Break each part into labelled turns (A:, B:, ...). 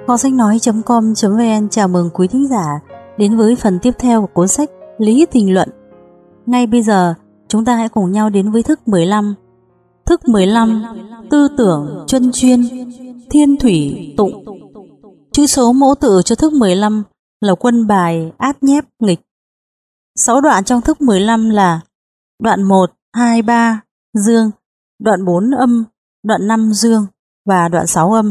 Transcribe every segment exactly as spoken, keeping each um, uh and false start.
A: Kho sách nói.com.vn chào mừng quý thính giả đến với phần tiếp theo của cuốn sách Lý Tình Luận. Ngay bây giờ, chúng ta hãy cùng nhau đến với thức mười lăm. Thức mười lăm, tư tưởng chuyên chuyên, thiên thủy tụng. Chữ số mẫu tự cho thức mười lăm là quân bài át nhép nghịch. Sáu đoạn trong thức mười lăm là đoạn một, hai, ba dương, đoạn bốn âm, đoạn năm dương và đoạn sáu âm.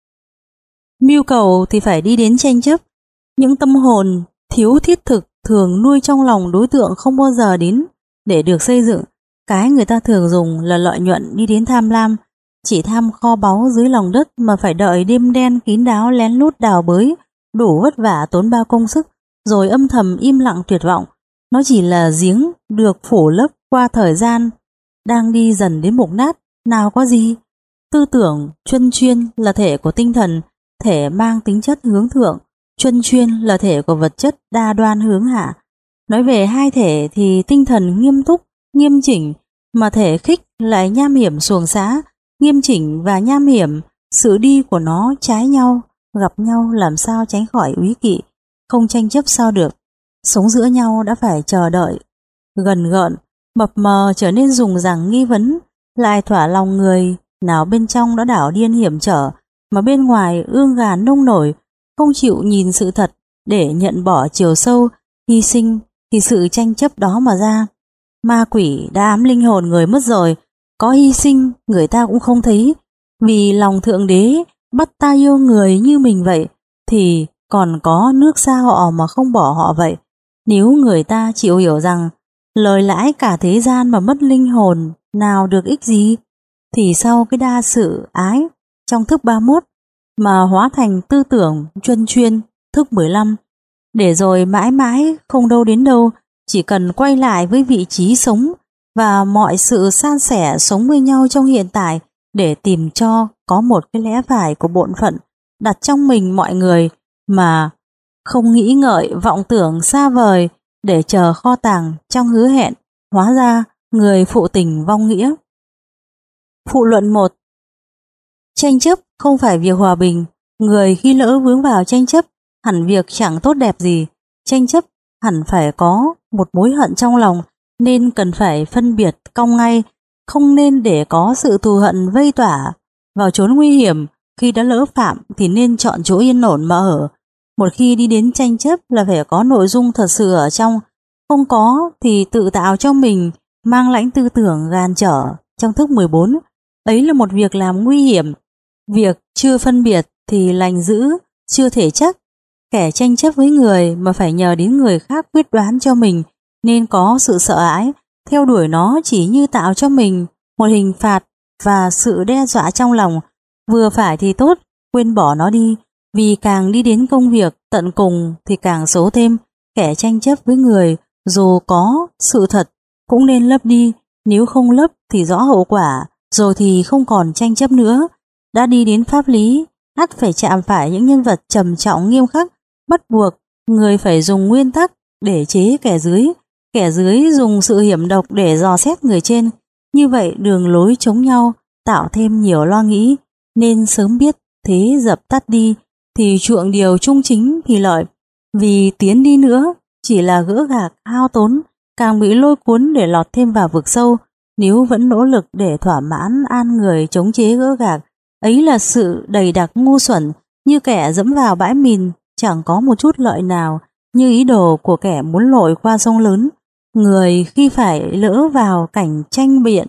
A: Mưu cầu thì phải đi đến tranh chấp. Những tâm hồn thiếu thiết thực thường nuôi trong lòng đối tượng không bao giờ đến để được xây dựng. Cái người ta thường dùng là lợi nhuận đi đến tham lam, chỉ tham kho báu dưới lòng đất mà phải đợi đêm đen kín đáo lén lút đào bới, đủ vất vả tốn bao công sức, rồi âm thầm im lặng tuyệt vọng. Nó chỉ là giếng được phủ lấp qua thời gian, đang đi dần đến mục nát, nào có gì. Tư tưởng chuyên chuyên là thể của tinh thần, thể mang tính chất hướng thượng, chuyên chuyên là thể của vật chất đa đoan hướng hạ. Nói về hai thể thì tinh thần nghiêm túc, nghiêm chỉnh, mà thể khích lại nham hiểm xuồng xã. Nghiêm chỉnh và nham hiểm, sự đi của nó trái nhau, gặp nhau làm sao tránh khỏi úy kỵ, không tranh chấp sao được. Sống giữa nhau đã phải chờ đợi, gần gợn, mập mờ trở nên dùng rằng nghi vấn, lại thỏa lòng người, nào bên trong đã đảo điên hiểm trở, mà bên ngoài ương gà nông nổi, không chịu nhìn sự thật để nhận bỏ chiều sâu, hy sinh thì sự tranh chấp đó mà ra. Ma quỷ đã ám linh hồn người mất rồi, có hy sinh người ta cũng không thấy, vì lòng Thượng Đế bắt ta yêu người như mình vậy, thì còn có nước xa họ mà không bỏ họ vậy. Nếu người ta chịu hiểu rằng lời lãi cả thế gian mà mất linh hồn nào được ích gì, thì sau cái đa sự ái trong thức ba mươi mốt mà hóa thành tư tưởng chuyên chuyên thức mười lăm, để rồi mãi mãi không đâu đến đâu, chỉ cần quay lại với vị trí sống và mọi sự san sẻ sống với nhau trong hiện tại để tìm cho có một cái lẽ phải của bổn phận đặt trong mình mọi người, mà không nghĩ ngợi vọng tưởng xa vời để chờ kho tàng trong hứa hẹn, hóa ra người phụ tình vong nghĩa. Phụ luận một. Tranh chấp không phải việc hòa bình. Người khi lỡ vướng vào tranh chấp hẳn việc chẳng tốt đẹp gì. Tranh chấp hẳn phải có một mối hận trong lòng, nên cần phải phân biệt cong ngay, không nên để có sự thù hận vây tỏa vào chốn nguy hiểm. Khi đã lỡ phạm thì nên chọn chỗ yên ổn mà ở. Một khi đi đến tranh chấp là phải có nội dung thật sự ở trong, không có thì tự tạo cho mình mang lãnh tư tưởng gan trở. Trong thức mười bốn, ấy là một việc làm nguy hiểm. Việc chưa phân biệt thì lành dữ, chưa thể chắc. Kẻ tranh chấp với người mà phải nhờ đến người khác quyết đoán cho mình, nên có sự sợ hãi, theo đuổi nó chỉ như tạo cho mình một hình phạt và sự đe dọa trong lòng. Vừa phải thì tốt, quên bỏ nó đi, vì càng đi đến công việc tận cùng thì càng xấu thêm. Kẻ tranh chấp với người dù có sự thật cũng nên lấp đi, nếu không lấp thì rõ hậu quả, rồi thì không còn tranh chấp nữa. Đã đi đến pháp lý, ắt phải chạm phải những nhân vật trầm trọng nghiêm khắc, bắt buộc người phải dùng nguyên tắc để chế kẻ dưới, kẻ dưới dùng sự hiểm độc để dò xét người trên. Như vậy đường lối chống nhau tạo thêm nhiều lo nghĩ, nên sớm biết thế dập tắt đi thì chuộng điều trung chính thì lợi. Vì tiến đi nữa chỉ là gỡ gạc hao tốn, càng bị lôi cuốn để lọt thêm vào vực sâu. Nếu vẫn nỗ lực để thỏa mãn an người chống chế gỡ gạc, ấy là sự đầy đặc ngu xuẩn, như kẻ dẫm vào bãi mìn, chẳng có một chút lợi nào, như ý đồ của kẻ muốn lội qua sông lớn. Người khi phải lỡ vào cảnh tranh biện,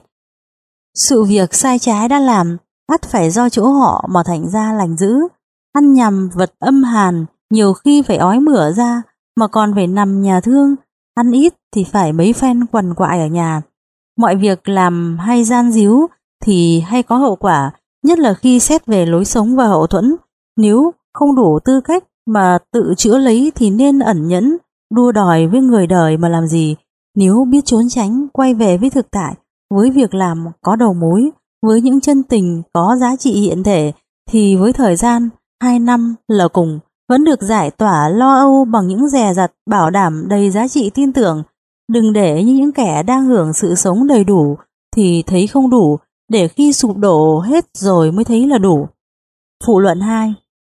A: sự việc sai trái đã làm, ắt phải do chỗ họ mà thành ra lành dữ. Ăn nhầm vật âm hàn, nhiều khi phải ói mửa ra, mà còn phải nằm nhà thương. Ăn ít thì phải mấy phen quằn quại ở nhà. Mọi việc làm hay gian díu thì hay có hậu quả, nhất là khi xét về lối sống và hậu thuẫn. Nếu không đủ tư cách mà tự chữa lấy thì nên ẩn nhẫn, đua đòi với người đời mà làm gì. Nếu biết trốn tránh, quay về với thực tại, với việc làm có đầu mối, với những chân tình có giá trị hiện thể, thì với thời gian hai năm là cùng, vẫn được giải tỏa lo âu bằng những dè dặt bảo đảm đầy giá trị tin tưởng. Đừng để như những kẻ đang hưởng sự sống đầy đủ thì thấy không đủ, để khi sụp đổ hết rồi mới thấy là đủ. Phụ luận hai.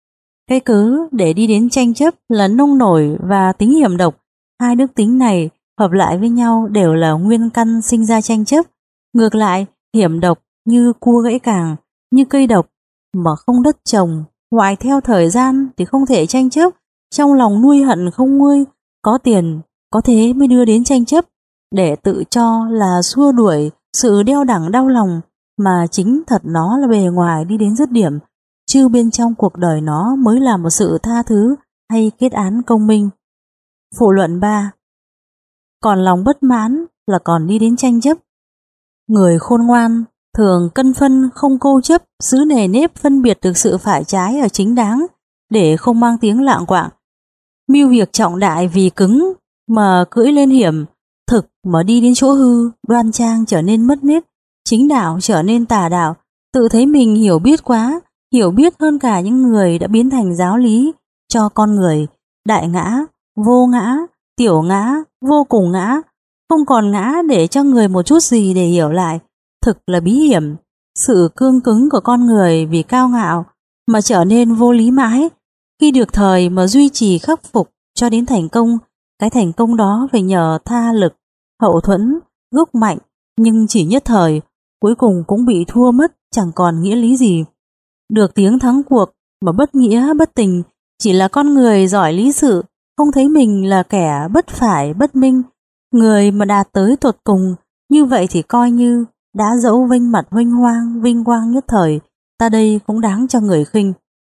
A: Cái cớ để đi đến tranh chấp là nông nổi và tính hiểm độc. Hai đức tính này hợp lại với nhau đều là nguyên căn sinh ra tranh chấp. Ngược lại, hiểm độc như cua gãy càng, như cây độc mà không đất trồng, hoài theo thời gian thì không thể tranh chấp, trong lòng nuôi hận không nguôi, có tiền có thế mới đưa đến tranh chấp, để tự cho là xua đuổi sự đeo đẳng đau lòng, mà chính thật nó là bề ngoài đi đến dứt điểm, chứ bên trong cuộc đời nó mới là một sự tha thứ hay kết án công minh. Phụ luận ba. Còn lòng bất mãn là còn đi đến tranh chấp. Người khôn ngoan thường cân phân không câu chấp, giữ nề nếp phân biệt được sự phải trái ở chính đáng, để không mang tiếng lạng quạng. Mưu việc trọng đại vì cứng mà cưỡi lên hiểm, thực mà đi đến chỗ hư, đoan trang trở nên mất nết, chính đạo trở nên tà đạo, tự thấy mình hiểu biết quá, hiểu biết hơn cả những người đã biến thành giáo lý cho con người, đại ngã, vô ngã, tiểu ngã, vô cùng ngã, không còn ngã để cho người một chút gì để hiểu lại, thực là bí hiểm. Sự cương cứng của con người vì cao ngạo mà trở nên vô lý mãi, khi được thời mà duy trì khắc phục cho đến thành công, cái thành công đó phải nhờ tha lực, hậu thuẫn, gốc mạnh, nhưng chỉ nhất thời, cuối cùng cũng bị thua mất, chẳng còn nghĩa lý gì. Được tiếng thắng cuộc mà bất nghĩa bất tình, chỉ là con người giỏi lý sự, không thấy mình là kẻ bất phải bất minh. Người mà đạt tới tột cùng như vậy thì coi như đã dẫu vênh mặt huênh hoang, vinh quang nhất thời, ta đây cũng đáng cho người khinh.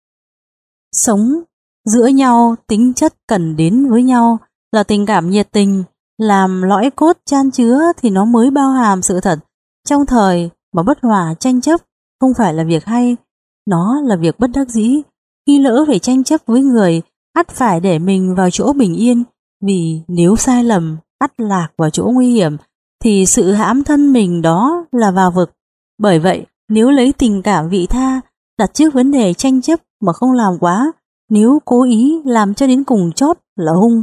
A: Sống giữa nhau, tính chất cần đến với nhau là tình cảm nhiệt tình, làm lõi cốt chan chứa thì nó mới bao hàm sự thật. Trong thời mà bất hòa tranh chấp không phải là việc hay, nó là việc bất đắc dĩ. Khi lỡ phải tranh chấp với người, ắt phải để mình vào chỗ bình yên, vì nếu sai lầm, ắt lạc vào chỗ nguy hiểm, thì sự hãm thân mình đó là vào vực. Bởi vậy, nếu lấy tình cảm vị tha đặt trước vấn đề tranh chấp mà không làm quá, nếu cố ý làm cho đến cùng chót là hung.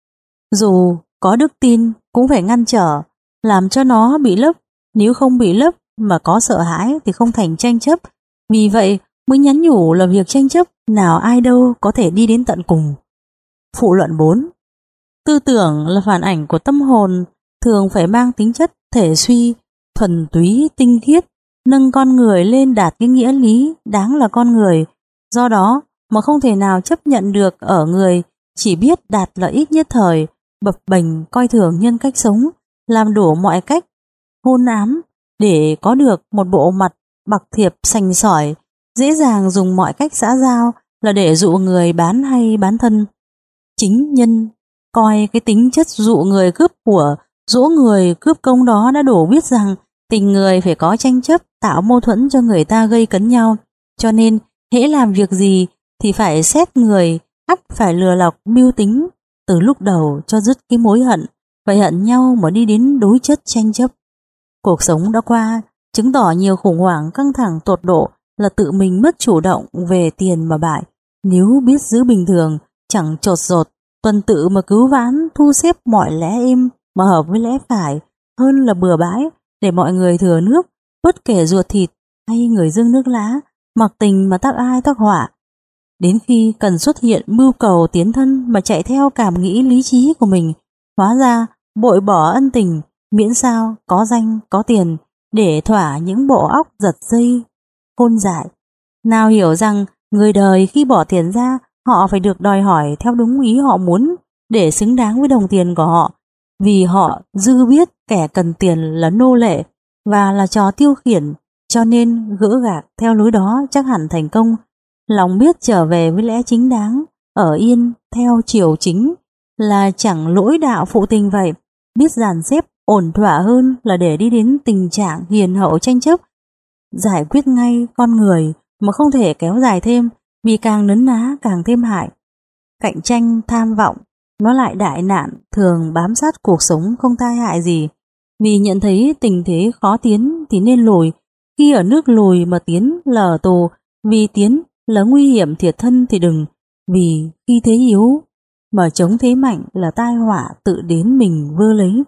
A: Dù có đức tin cũng phải ngăn trở, làm cho nó bị lấp, nếu không bị lấp mà có sợ hãi thì không thành tranh chấp. Vì vậy mới nhắn nhủ là việc tranh chấp nào ai đâu có thể đi đến tận cùng. Phụ luận bốn. Tư tưởng là phản ảnh của tâm hồn, thường phải mang tính chất thể suy, thuần túy, tinh khiết, nâng con người lên đạt cái nghĩa lý đáng là con người. Do đó mà không thể nào chấp nhận được ở người chỉ biết đạt lợi ích nhất thời, bập bềnh coi thường nhân cách sống, làm đủ mọi cách hôn ám để có được một bộ mặt bạc thiệp sành sỏi, dễ dàng dùng mọi cách xã giao là để dụ người bán hay bán thân. Chính nhân coi cái tính chất dụ người cướp của, dỗ người cướp công đó đã đủ biết rằng tình người phải có tranh chấp, tạo mâu thuẫn cho người ta gây cấn nhau. Cho nên hễ làm việc gì thì phải xét người, ắt phải lừa lọc mưu tính từ lúc đầu cho dứt cái mối hận, phải hận nhau mà đi đến đối chất tranh chấp. Cuộc sống đã qua chứng tỏ nhiều khủng hoảng căng thẳng tột độ là tự mình mất chủ động về tiền mà bại. Nếu biết giữ bình thường, chẳng chột dột, tuần tự mà cứu vãn, thu xếp mọi lẽ êm mà hợp với lẽ phải, hơn là bừa bãi để mọi người thừa nước, bất kể ruột thịt hay người dưng nước lá, mặc tình mà tác ai tác họa. Đến khi cần xuất hiện mưu cầu tiến thân mà chạy theo cảm nghĩ lý trí của mình, hóa ra bội bỏ ân tình, miễn sao có danh có tiền để thỏa những bộ óc giật dây khôn dại. Nào hiểu rằng người đời khi bỏ tiền ra, họ phải được đòi hỏi theo đúng ý họ muốn để xứng đáng với đồng tiền của họ, vì họ dư biết kẻ cần tiền là nô lệ và là trò tiêu khiển, cho nên gỡ gạc theo lối đó chắc hẳn thành công. Lòng biết trở về với lẽ chính đáng, ở yên theo chiều chính là chẳng lỗi đạo phụ tình vậy. Biết dàn xếp ổn thỏa hơn là để đi đến tình trạng hiền hậu tranh chấp, giải quyết ngay con người mà không thể kéo dài thêm, vì càng nấn ná càng thêm hại. Cạnh tranh tham vọng nó lại đại nạn thường bám sát cuộc sống không tai hại gì, vì nhận thấy tình thế khó tiến thì nên lùi, khi ở nước lùi mà tiến là ở tù, vì tiến là nguy hiểm thiệt thân thì đừng, vì khi thế yếu mà chống thế mạnh là tai họa tự đến mình vơ lấy.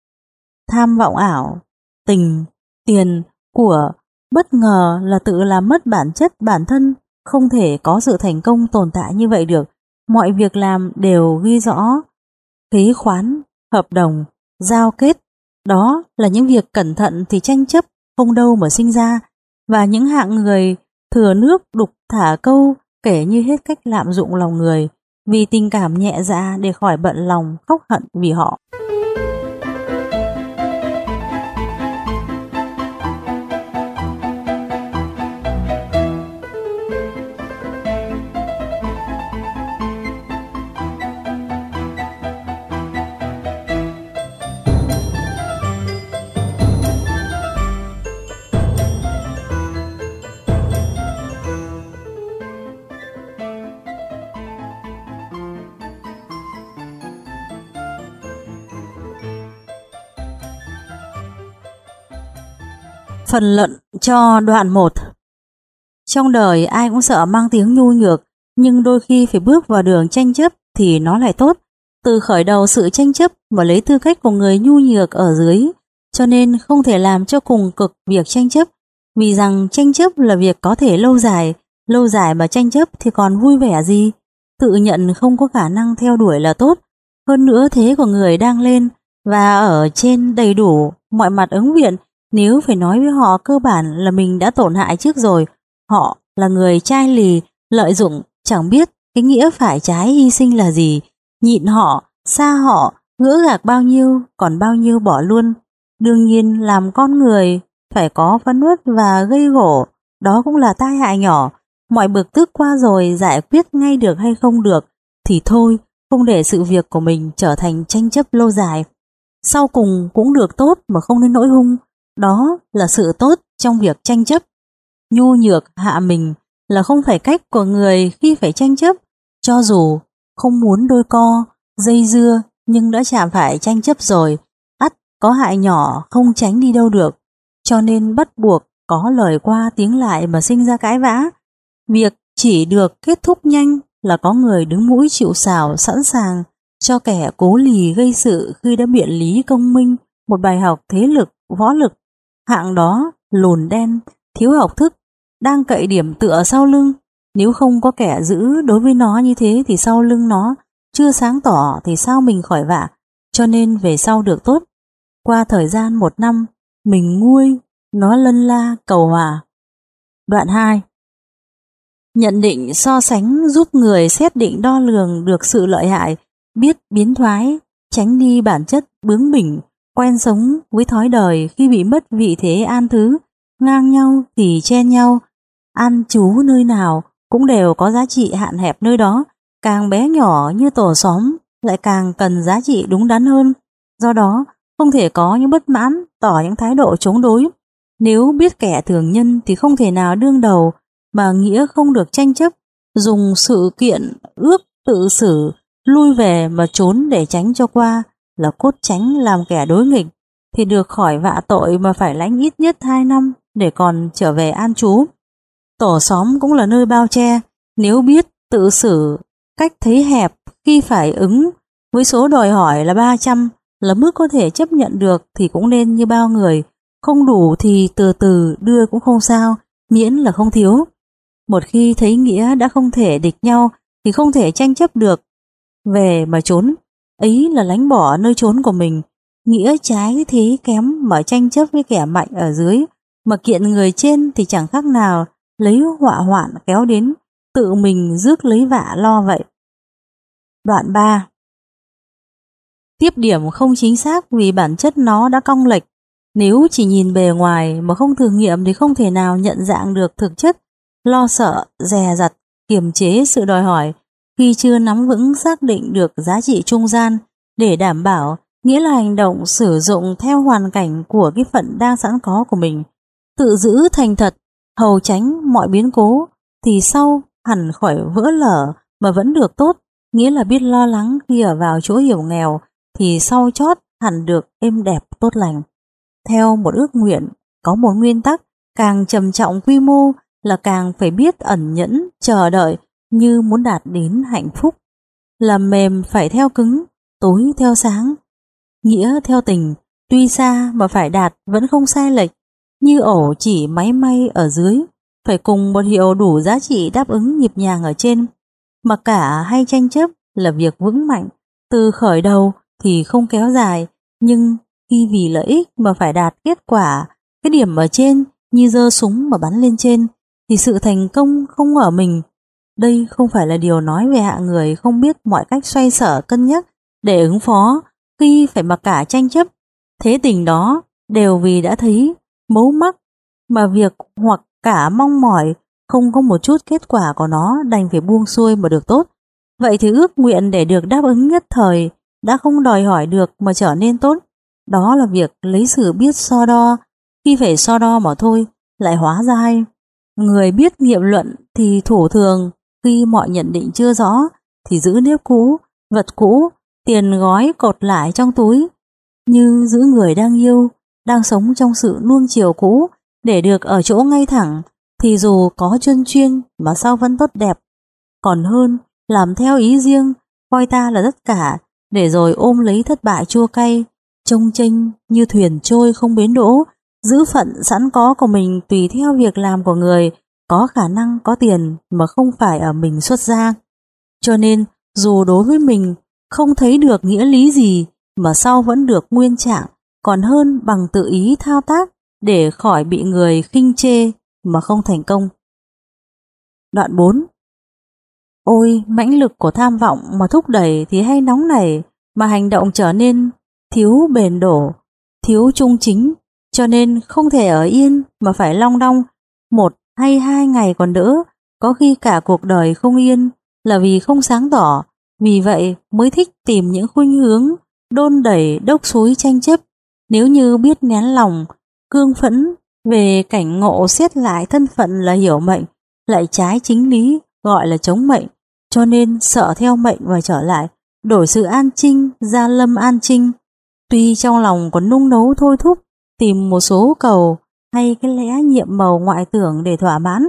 A: Tham vọng ảo, tình, tiền, của bất ngờ là tự làm mất bản chất bản thân, không thể có sự thành công tồn tại như vậy được. Mọi việc làm đều ghi rõ khế khoán, hợp đồng, giao kết. Đó là những việc cẩn thận thì tranh chấp không đâu mà sinh ra, và những hạng người thừa nước đục thả câu kể như hết cách lạm dụng lòng người vì tình cảm nhẹ dạ để khỏi bận lòng khóc hận vì họ. Phần luận cho đoạn một. Trong đời ai cũng sợ mang tiếng nhu nhược, nhưng đôi khi phải bước vào đường tranh chấp thì nó lại tốt. Từ khởi đầu sự tranh chấp mà lấy tư cách của người nhu nhược ở dưới, cho nên không thể làm cho cùng cực việc tranh chấp, vì rằng tranh chấp là việc có thể lâu dài, lâu dài mà tranh chấp thì còn vui vẻ gì. Tự nhận không có khả năng theo đuổi là tốt. Hơn nữa thế của người đang lên và ở trên đầy đủ mọi mặt ứng viện, nếu phải nói với họ cơ bản là mình đã tổn hại trước rồi. Họ là người chai lì, lợi dụng, chẳng biết cái nghĩa phải trái hy sinh là gì. Nhịn họ, xa họ, gỡ gạc bao nhiêu, còn bao nhiêu bỏ luôn. Đương nhiên làm con người phải có phẫn uất và gây gổ, đó cũng là tai hại nhỏ. Mọi bực tức qua rồi giải quyết ngay được hay không được thì thôi, không để sự việc của mình trở thành tranh chấp lâu dài. Sau cùng cũng được tốt mà không nên nỗi hung. Đó là sự tốt trong việc tranh chấp. Nhu nhược hạ mình là không phải cách của người khi phải tranh chấp. Cho dù không muốn đôi co, dây dưa, nhưng đã chạm phải tranh chấp rồi, ắt có hại nhỏ không tránh đi đâu được. Cho nên bắt buộc có lời qua tiếng lại mà sinh ra cãi vã. Việc chỉ được kết thúc nhanh là có người đứng mũi chịu sào, sẵn sàng cho kẻ cố lì gây sự khi đã biện lý công minh một bài học thế lực, võ lực. Hạng đó lùn đen, thiếu học thức, đang cậy điểm tựa sau lưng. Nếu không có kẻ giữ đối với nó như thế thì sau lưng nó chưa sáng tỏ thì sao mình khỏi vạ. Cho nên về sau được tốt. Qua thời gian một năm, mình nguôi, nó lân la cầu hòa. Đoạn hai. Nhận định so sánh giúp người xét định đo lường được sự lợi hại, biết biến thoái, tránh đi bản chất bướng bỉnh, quen sống với thói đời khi bị mất vị thế an thứ, ngang nhau thì chen nhau, an trú nơi nào cũng đều có giá trị hạn hẹp nơi đó, càng bé nhỏ như tổ xóm lại càng cần giá trị đúng đắn hơn. Do đó, không thể có những bất mãn, tỏ những thái độ chống đối. Nếu biết kẻ thường nhân thì không thể nào đương đầu, mà nghĩa không được tranh chấp, dùng sự kiện ước tự xử, lui về mà trốn để tránh cho qua, là cốt tránh làm kẻ đối nghịch, thì được khỏi vạ tội mà phải lãnh ít nhất hai năm để còn trở về an trú. Tổ xóm cũng là nơi bao che, nếu biết tự xử cách thấy hẹp khi phải ứng với số đòi hỏi là ba trăm là mức có thể chấp nhận được thì cũng nên như bao người, không đủ thì từ từ đưa cũng không sao, miễn là không thiếu. Một khi thấy nghĩa đã không thể địch nhau thì không thể tranh chấp được, về mà trốn, ấy là lánh bỏ nơi trốn của mình. Nghĩa trái thế kém mà tranh chấp với kẻ mạnh ở dưới, mà kiện người trên thì chẳng khác nào lấy họa hoạn kéo đến, tự mình rước lấy vạ lo vậy. Đoạn ba. Tiếp điểm không chính xác vì bản chất nó đã cong lệch. Nếu chỉ nhìn bề ngoài mà không thử nghiệm thì không thể nào nhận dạng được thực chất. Lo sợ, dè dặt, kiềm chế sự đòi hỏi khi chưa nắm vững xác định được giá trị trung gian để đảm bảo, nghĩa là hành động sử dụng theo hoàn cảnh của cái phận đang sẵn có của mình. Tự giữ thành thật, hầu tránh mọi biến cố thì sau hẳn khỏi vỡ lở mà vẫn được tốt, nghĩa là biết lo lắng khi ở vào chỗ hiểm nghèo thì sau chót hẳn được êm đẹp tốt lành. Theo một ước nguyện, có một nguyên tắc, càng trầm trọng quy mô là càng phải biết ẩn nhẫn, chờ đợi như muốn đạt đến hạnh phúc. Làm mềm phải theo cứng, tối theo sáng, nghĩa theo tình, tuy xa mà phải đạt vẫn không sai lệch, như ổ chỉ máy may ở dưới, phải cùng một hiệu đủ giá trị đáp ứng nhịp nhàng ở trên. Mặc cả hay tranh chấp là việc vững mạnh, từ khởi đầu thì không kéo dài, nhưng khi vì lợi ích mà phải đạt kết quả, cái điểm ở trên như giơ súng mà bắn lên trên, thì sự thành công không ở mình. Đây không phải là điều nói về hạng người không biết mọi cách xoay sở cân nhắc để ứng phó khi phải mặc cả tranh chấp. Thế tình đó đều vì đã thấy mấu mắc mà việc hoặc cả mong mỏi không có một chút kết quả của nó đành phải buông xuôi mà được tốt. Vậy thì ước nguyện để được đáp ứng nhất thời đã không đòi hỏi được mà trở nên tốt. Đó là việc lấy sự biết so đo, khi phải so đo mà thôi lại hóa ra hay. Người biết nghiệm luận thì thủ thường, khi mọi nhận định chưa rõ thì giữ nếp cũ, vật cũ, tiền gói cột lại trong túi, như giữ người đang yêu, đang sống trong sự nuông chiều cũ để được ở chỗ ngay thẳng, thì dù có chuyên chuyên mà sao vẫn tốt đẹp. Còn hơn làm theo ý riêng, coi ta là tất cả, để rồi ôm lấy thất bại chua cay, trông chênh như thuyền trôi không bến đỗ, giữ phận sẵn có của mình tùy theo việc làm của người có khả năng có tiền mà không phải ở mình xuất ra. Cho nên dù đối với mình không thấy được nghĩa lý gì mà sau vẫn được nguyên trạng, còn hơn bằng tự ý thao tác để khỏi bị người khinh chê mà không thành công. Đoạn bốn. Ôi, mãnh lực của tham vọng mà thúc đẩy thì hay nóng nảy, mà hành động trở nên thiếu bền đổ, thiếu trung chính, cho nên không thể ở yên mà phải long đong. Một hay hai ngày còn đỡ, có khi cả cuộc đời không yên là vì không sáng tỏ. Vì vậy mới thích tìm những khuynh hướng đôn đẩy đốc xúi tranh chấp. Nếu như biết nén lòng, cương phẫn về cảnh ngộ, xét lại thân phận là hiểu mệnh, lại trái chính lý gọi là chống mệnh, cho nên sợ theo mệnh và trở lại, đổi sự an trinh ra lâm an trinh. Tuy trong lòng còn nung nấu thôi thúc, tìm một số cầu hay cái lẽ nhiệm màu ngoại tưởng để thỏa mãn.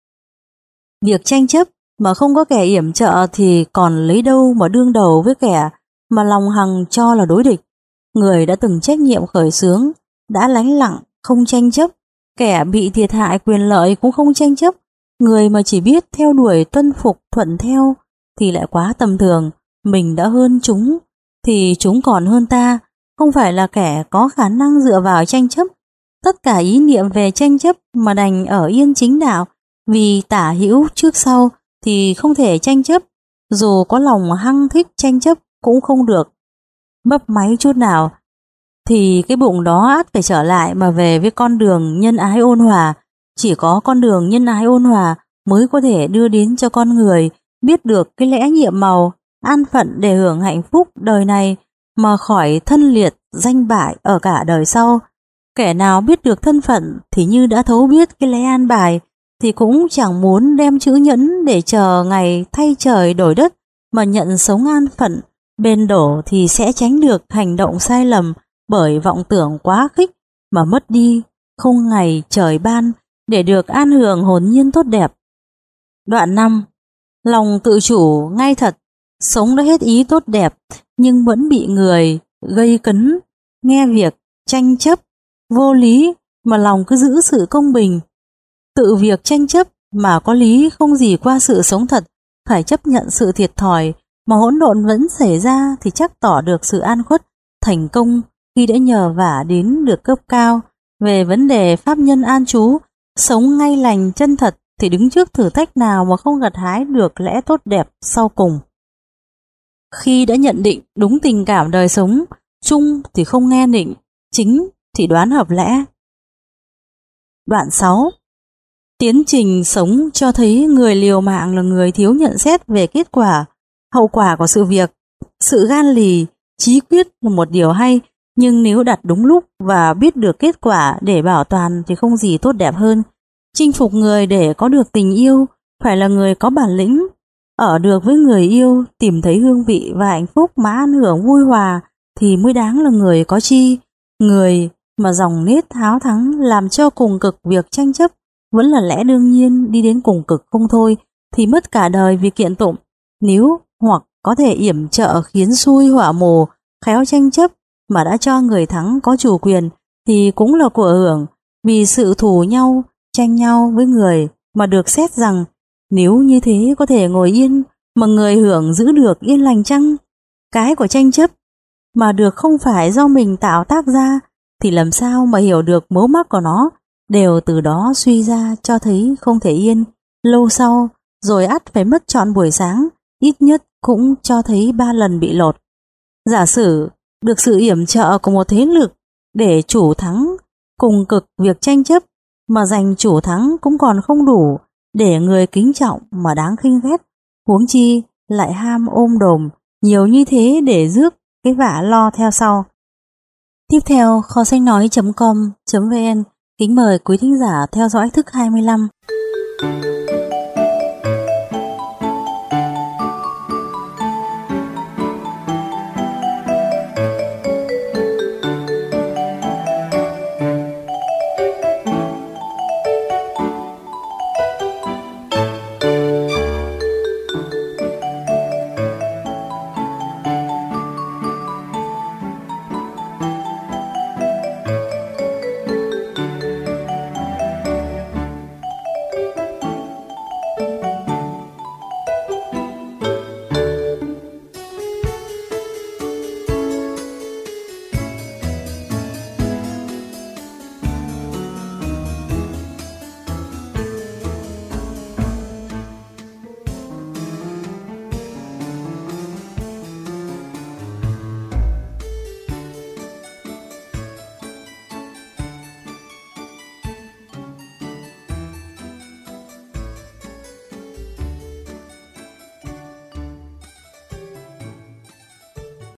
A: Việc tranh chấp mà không có kẻ yểm trợ thì còn lấy đâu mà đương đầu với kẻ mà lòng hằng cho là đối địch. Người đã từng trách nhiệm khởi xướng, đã lánh lặng không tranh chấp, kẻ bị thiệt hại quyền lợi cũng không tranh chấp. Người mà chỉ biết theo đuổi tuân phục thuận theo thì lại quá tầm thường. Mình đã hơn chúng thì chúng còn hơn ta, không phải là kẻ có khả năng dựa vào tranh chấp. Tất cả ý niệm về tranh chấp mà đành ở yên chính đạo, vì tả hữu trước sau thì không thể tranh chấp, dù có lòng hăng thích tranh chấp cũng không được. Mấp máy chút nào thì cái bụng đó ắt phải trở lại mà về với con đường nhân ái ôn hòa. Chỉ có con đường nhân ái ôn hòa mới có thể đưa đến cho con người biết được cái lẽ nhiệm màu, an phận để hưởng hạnh phúc đời này mà khỏi thân liệt danh bại ở cả đời sau. Kẻ nào biết được thân phận thì như đã thấu biết cái lẽ an bài, thì cũng chẳng muốn đem chữ nhẫn để chờ ngày thay trời đổi đất, mà nhận sống an phận bền đổ thì sẽ tránh được hành động sai lầm bởi vọng tưởng quá khích mà mất đi không ngày trời ban để được an hưởng hồn nhiên tốt đẹp. Đoạn năm. Lòng tự chủ ngay thật, sống đã hết ý tốt đẹp nhưng vẫn bị người gây cấn, nghe việc tranh chấp vô lý mà lòng cứ giữ sự công bình. Tự việc tranh chấp mà có lý không gì qua sự sống thật, phải chấp nhận sự thiệt thòi mà hỗn độn vẫn xảy ra thì chắc tỏ được sự an khuất, thành công khi đã nhờ vả đến được cấp cao. Về vấn đề pháp nhân an trú, sống ngay lành chân thật thì đứng trước thử thách nào mà không gặt hái được lẽ tốt đẹp sau cùng. Khi đã nhận định đúng tình cảm đời sống, chung thì không nghe nịnh, chính thì đoán hợp lẽ. Đoạn sáu. Tiến trình sống cho thấy người liều mạng là người thiếu nhận xét về kết quả, hậu quả của sự việc. Sự gan lì, chí quyết là một điều hay, nhưng nếu đặt đúng lúc và biết được kết quả để bảo toàn thì không gì tốt đẹp hơn. Chinh phục người để có được tình yêu phải là người có bản lĩnh. Ở được với người yêu, tìm thấy hương vị và hạnh phúc mà an hưởng vui hòa thì mới đáng là người có chi. Người mà dòng nết háo thắng làm cho cùng cực việc tranh chấp vẫn là lẽ đương nhiên đi đến cùng cực không thôi thì mất cả đời vì kiện tụng. Nếu hoặc có thể yểm trợ khiến xui họa mồ, khéo tranh chấp mà đã cho người thắng có chủ quyền thì cũng là của hưởng, vì sự thù nhau, tranh nhau với người mà được xét rằng nếu như thế có thể ngồi yên mà người hưởng giữ được yên lành chăng? Cái của tranh chấp mà được không phải do mình tạo tác ra thì làm sao mà hiểu được mấu mắc của nó, đều từ đó suy ra cho thấy không thể yên. Lâu sau rồi ắt phải mất trọn buổi sáng, ít nhất cũng cho thấy ba lần bị lột. Giả sử được sự yểm trợ của một thế lực để chủ thắng cùng cực việc tranh chấp, mà giành chủ thắng cũng còn không đủ để người kính trọng mà đáng khinh ghét, huống chi lại ham ôm đồm nhiều như thế để rước cái vả lo theo sau. Tiếp theo, kho sách nói chấm com chấm vn kính mời quý thính giả theo dõi thức hai mươi lăm.